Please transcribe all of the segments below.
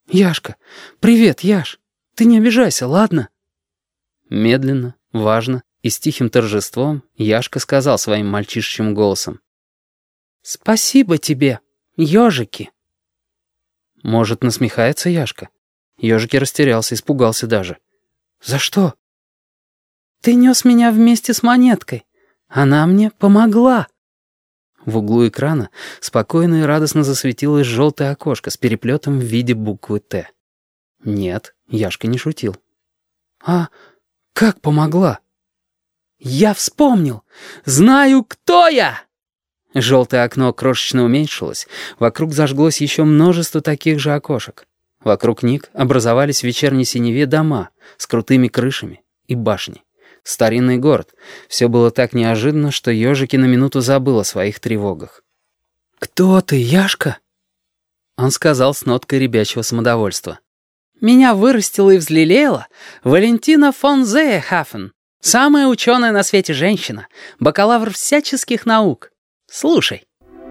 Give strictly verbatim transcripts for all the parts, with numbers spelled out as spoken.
Яшка, привет, Яш. Ты не обижайся, ладно?» Медленно, важно и с тихим торжеством Яшка сказал своим мальчишечьим голосом: «Спасибо тебе, ежики». Может, насмехается Яшка? Ежики растерялся, испугался даже. «За что?» «Ты нес меня вместе с монеткой. Она мне помогла». В углу экрана спокойно и радостно засветилось желтое окошко с переплетом в виде буквы «Т». Нет, Яшка не шутил. «А как помогла?» «Я вспомнил! Знаю, кто я!» Желтое окно крошечно уменьшилось, вокруг зажглось еще множество таких же окошек. Вокруг них образовались в вечерней синеве дома с крутыми крышами и башней. Старинный город. Все было так неожиданно, что ежики на минуту забыл о своих тревогах. «Кто ты, Яшка?» Он сказал с ноткой ребячего самодовольства. «Меня вырастила и взлелеяла Валентина фон Зейхафен, самая ученая на свете женщина, бакалавр всяческих наук. Слушай».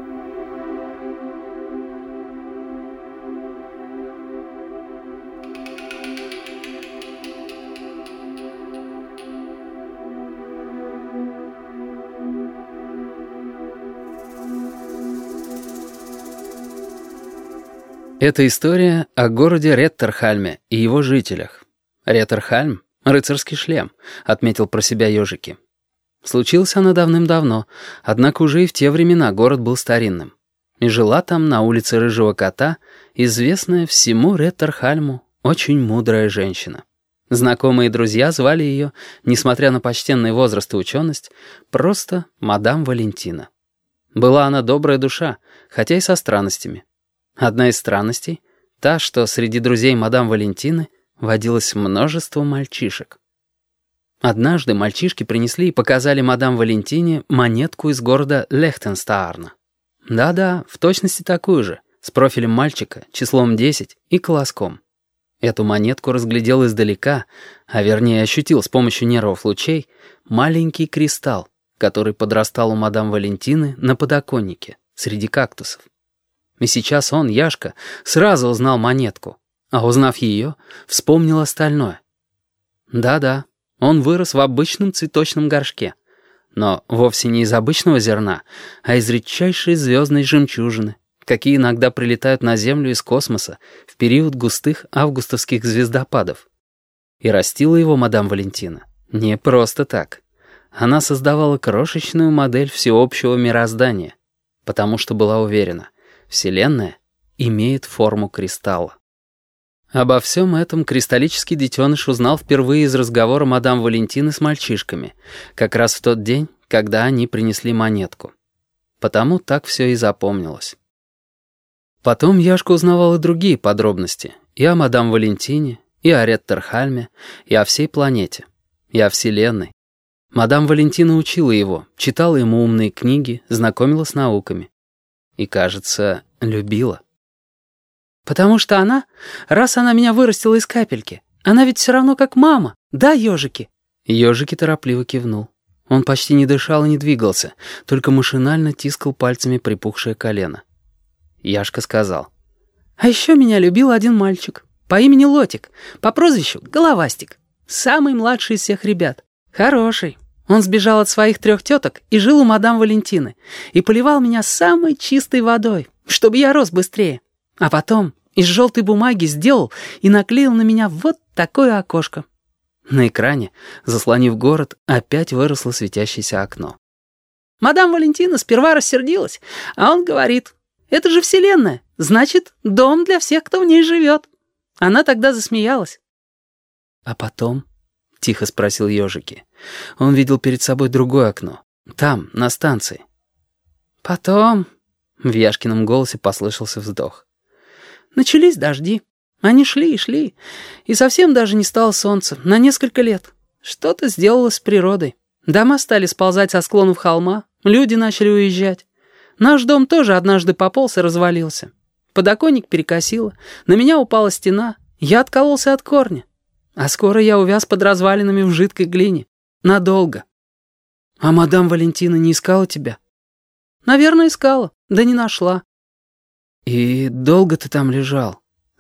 Это история о городе Реттерхальме и его жителях. Реттерхальм — рыцарский шлем, отметил про себя ежики. Случилась она давным-давно, однако уже и в те времена город был старинным. И жила там на улице Рыжего Кота известная всему Реттерхальму очень мудрая женщина. Знакомые и друзья звали ее, несмотря на почтенный возраст и ученость, просто мадам Валентина. Была она добрая душа, хотя и со странностями. Одна из странностей — та, что среди друзей мадам Валентины водилось множество мальчишек. Однажды мальчишки принесли и показали мадам Валентине монетку из города Лехтенстаарна. Да-да, в точности такую же, с профилем мальчика, числом десять и колоском. Эту монетку разглядел издалека, а вернее ощутил с помощью нервов лучей, маленький кристалл, который подрастал у мадам Валентины на подоконнике среди кактусов. И сейчас он, Яшка, сразу узнал монетку, а узнав ее, вспомнил остальное. Да-да, он вырос в обычном цветочном горшке, но вовсе не из обычного зерна, а из редчайшей звездной жемчужины, какие иногда прилетают на Землю из космоса в период густых августовских звездопадов. И растила его мадам Валентина не просто так. Она создавала крошечную модель всеобщего мироздания, потому что была уверена, Вселенная имеет форму кристалла. Обо всем этом кристаллический детеныш узнал впервые из разговора мадам Валентины с мальчишками, как раз в тот день, когда они принесли монетку. Потому так все и запомнилось. Потом Яшка узнавал и другие подробности, и о мадам Валентине, и о Реттерхальме, и о всей планете, и о Вселенной. Мадам Валентина учила его, читала ему умные книги, знакомила с науками. И, кажется, любила. «Потому что она, раз она меня вырастила из капельки, она ведь все равно как мама, да, ежики?» Ежики торопливо кивнул. Он почти не дышал и не двигался, только машинально тискал пальцами припухшее колено. Яшка сказал: «А еще меня любил один мальчик по имени Лотик, по прозвищу Головастик, самый младший из всех ребят, хороший». Он сбежал от своих трех теток и жил у мадам Валентины, и поливал меня самой чистой водой, чтобы я рос быстрее. А потом из желтой бумаги сделал и наклеил на меня вот такое окошко». На экране, заслонив город, опять выросло светящееся окно. Мадам Валентина сперва рассердилась, а он говорит: «Это же Вселенная, значит, дом для всех, кто в ней живет». Она тогда засмеялась. А потом... — тихо спросил ежики. Он видел перед собой другое окно. Там, на станции. «Потом...» — в Яшкином голосе послышался вздох. «Начались дожди. Они шли и шли. И совсем даже не стало солнца. На несколько лет. Что-то сделалось с природой. Дома стали сползать со склонов холма. Люди начали уезжать. Наш дом тоже однажды пополз и развалился. Подоконник перекосило. На меня упала стена. Я откололся от корня. А скоро я увяз под развалинами в жидкой глине. Надолго. А мадам Валентина не искала тебя?» «Наверное, искала, да не нашла». «И долго ты там лежал?» —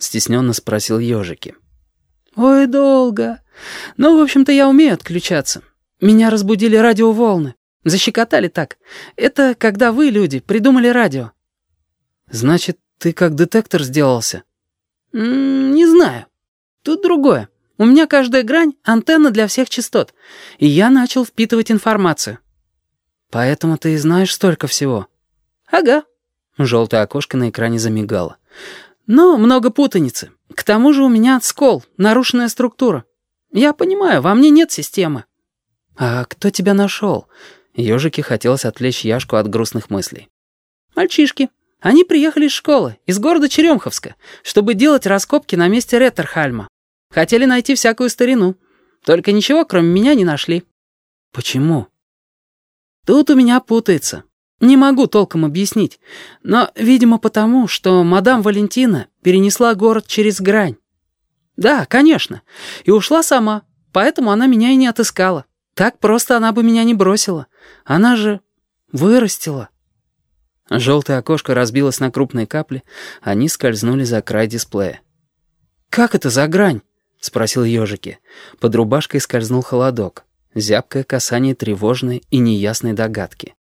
стесненно спросил Ёжики. «Ой, долго. Ну, в общем-то, я умею отключаться. Меня разбудили радиоволны. Защекотали так. Это когда вы, люди, придумали радио». «Значит, ты как детектор сделался?» М -м, «Не знаю. Тут другое. У меня каждая грань — антенна для всех частот, и я начал впитывать информацию». «Поэтому ты и знаешь столько всего?» «Ага». Желтое окошко на экране замигало. «Но много путаницы. К тому же у меня скол, нарушенная структура. Я понимаю, во мне нет системы». «А кто тебя нашел?» Ёжике хотелось отвлечь Яшку от грустных мыслей. «Мальчишки. Они приехали из школы, из города Черемховска, чтобы делать раскопки на месте Реттерхальма. Хотели найти всякую старину. Только ничего, кроме меня, не нашли». «Почему?» «Тут у меня путается. Не могу толком объяснить. Но, видимо, потому, что мадам Валентина перенесла город через грань. Да, конечно. И ушла сама. Поэтому она меня и не отыскала. Так просто она бы меня не бросила. Она же вырастила». Желтое окошко разбилось на крупные капли. Они скользнули за край дисплея. «Как это за грань?» — спросил Ёжики. Под рубашкой скользнул холодок. Зябкое касание тревожной и неясной догадки.